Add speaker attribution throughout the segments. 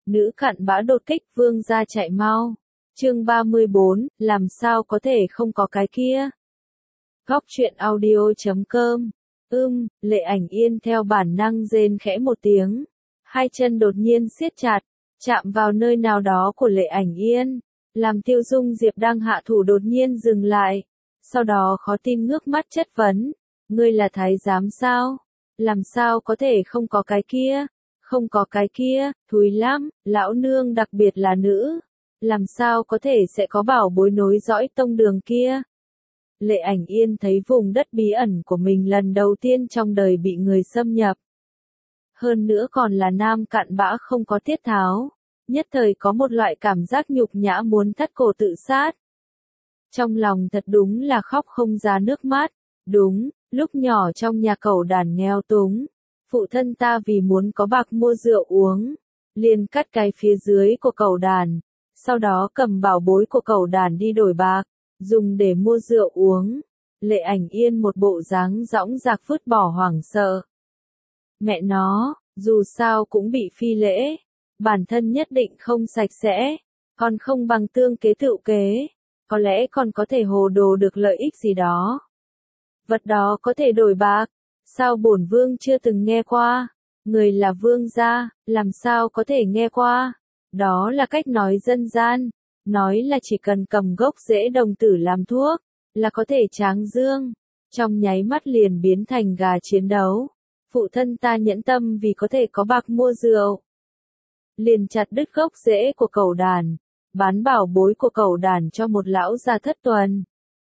Speaker 1: Nữ cặn bã đột kích vương gia chạy mau. Chương 34, làm sao có thể không có cái kia. Góc truyện audio.com. Lệ Ảnh Yên theo bản năng rên khẽ một tiếng. Hai chân đột nhiên siết chặt, chạm vào nơi nào đó của Lệ Ảnh Yên. Làm Tiêu Dung Diệp đang hạ thủ đột nhiên dừng lại. Sau đó khó tin ngước mắt chất vấn. Ngươi là thái giám sao? Làm sao có thể không có cái kia? Không có cái kia, thúi lắm, lão nương đặc biệt là nữ. Làm sao có thể sẽ có bảo bối nối dõi tông đường kia? Lệ Ảnh Yên thấy vùng đất bí ẩn của mình lần đầu tiên trong đời bị người xâm nhập. Hơn nữa còn là nam cặn bã không có tiết tháo. Nhất thời có một loại cảm giác nhục nhã muốn thắt cổ tự sát. Trong lòng thật đúng là khóc không ra nước mắt. Đúng, lúc nhỏ trong nhà cẩu đàn nghèo túng. Phụ thân ta vì muốn có bạc mua rượu uống. Liền cắt cái phía dưới của cẩu đàn. Sau đó cầm bảo bối của cẩu đàn đi đổi bạc. Dùng để mua rượu uống. Lệ Ảnh Yên một bộ dáng dõng dạc vứt bỏ hoảng sợ. Mẹ nó, dù sao cũng bị phi lễ. Bản thân nhất định không sạch sẽ. Còn không bằng tương kế tựu kế. Có lẽ còn có thể hồ đồ được lợi ích gì đó. Vật đó có thể đổi bạc. Sao bổn vương chưa từng nghe qua? Người là vương gia, làm sao có thể nghe qua? Đó là cách nói dân gian. Nói là chỉ cần cầm gốc rễ đồng tử làm thuốc, là có thể tráng dương. Trong nháy mắt liền biến thành gà chiến đấu. Phụ thân ta nhẫn tâm vì có thể có bạc mua rượu. Liền chặt đứt gốc rễ của cẩu đàn. Bán bảo bối của cẩu đàn cho một lão gia thất tuần.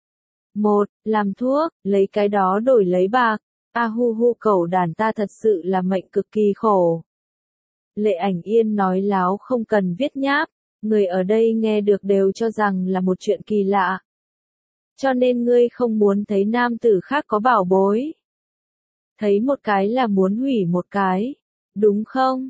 Speaker 1: Làm thuốc, lấy cái đó đổi lấy bạc. Cẩu đàn ta thật sự là mệnh cực kỳ khổ. Lệ Ảnh Yên nói láo không cần viết nháp. Người ở đây nghe được đều cho rằng là một chuyện kỳ lạ. Cho nên ngươi không muốn thấy nam tử khác có bảo bối. Thấy một cái là muốn hủy một cái. Đúng không?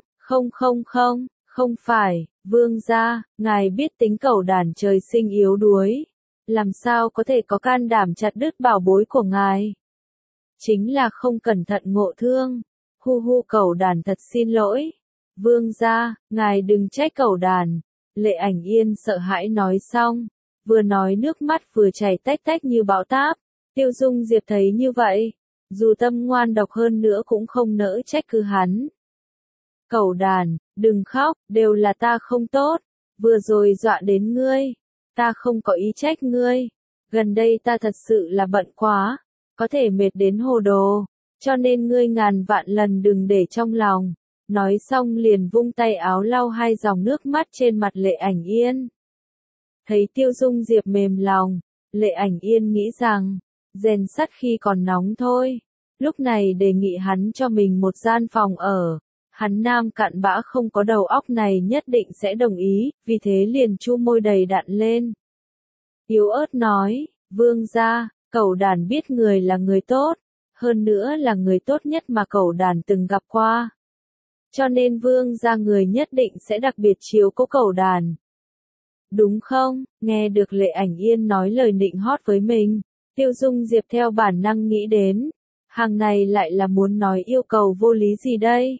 Speaker 1: Không phải, vương gia, ngài biết tính cẩu đàn trời sinh yếu đuối. Làm sao có thể có can đảm chặt đứt bảo bối của ngài? Chính là không cẩn thận ngộ thương. Cẩu đàn thật xin lỗi. Vương gia, ngài đừng trách cẩu đàn. Lệ Ảnh Yên sợ hãi nói xong. Vừa nói nước mắt vừa chảy tách tách như bão táp. Tiêu Dung Diệp thấy như vậy. Dù tâm ngoan độc hơn nữa cũng không nỡ trách cứ hắn. Cẩu đàn, đừng khóc, đều là ta không tốt. Vừa rồi dọa đến ngươi. Ta không có ý trách ngươi. Gần đây ta thật sự là bận quá. Có thể mệt đến hồ đồ. Cho nên ngươi ngàn vạn lần đừng để trong lòng. Nói xong liền vung tay áo lau hai dòng nước mắt trên mặt Lệ Ảnh Yên. Thấy Tiêu Dung Diệp mềm lòng. Lệ Ảnh Yên nghĩ rằng, rèn sắt khi còn nóng thôi. Lúc này đề nghị hắn cho mình một gian phòng ở. Hắn nam cặn bã không có đầu óc này nhất định sẽ đồng ý, vì thế liền chu môi đầy đặn lên. Yếu ớt nói, vương gia, cẩu đàn biết người là người tốt, hơn nữa là người tốt nhất mà cẩu đàn từng gặp qua. Cho nên vương gia người nhất định sẽ đặc biệt chiếu cố cẩu đàn. Đúng không? Nghe được Lệ Ảnh Yên nói lời nịnh hót với mình, Tiêu Dung Diệp theo bản năng nghĩ đến, hàng này lại là muốn nói yêu cầu vô lý gì đây?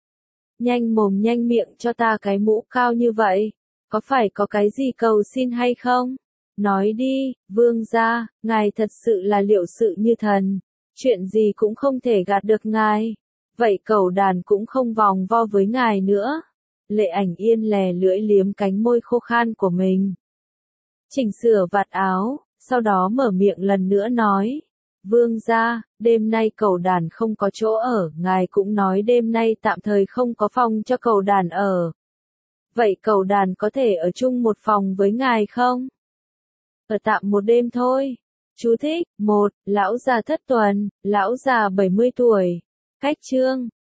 Speaker 1: Nhanh mồm nhanh miệng cho ta cái mũ cao như vậy, có phải có cái gì cầu xin hay không? Nói đi, vương gia, ngài thật sự là liệu sự như thần, chuyện gì cũng không thể gạt được ngài. Vậy cẩu đàn cũng không vòng vo với ngài nữa. Lệ Ảnh Yên lè lưỡi liếm cánh môi khô khan của mình. Chỉnh sửa vạt áo, sau đó mở miệng lần nữa nói. Vương gia, đêm nay cẩu đàn không có chỗ ở, ngài cũng nói đêm nay tạm thời không có phòng cho cẩu đàn ở. Vậy cẩu đàn có thể ở chung một phòng với ngài không? Ở tạm một đêm thôi. Chú thích, 1, lão già thất tuần, lão già 70 tuổi. Cách chương.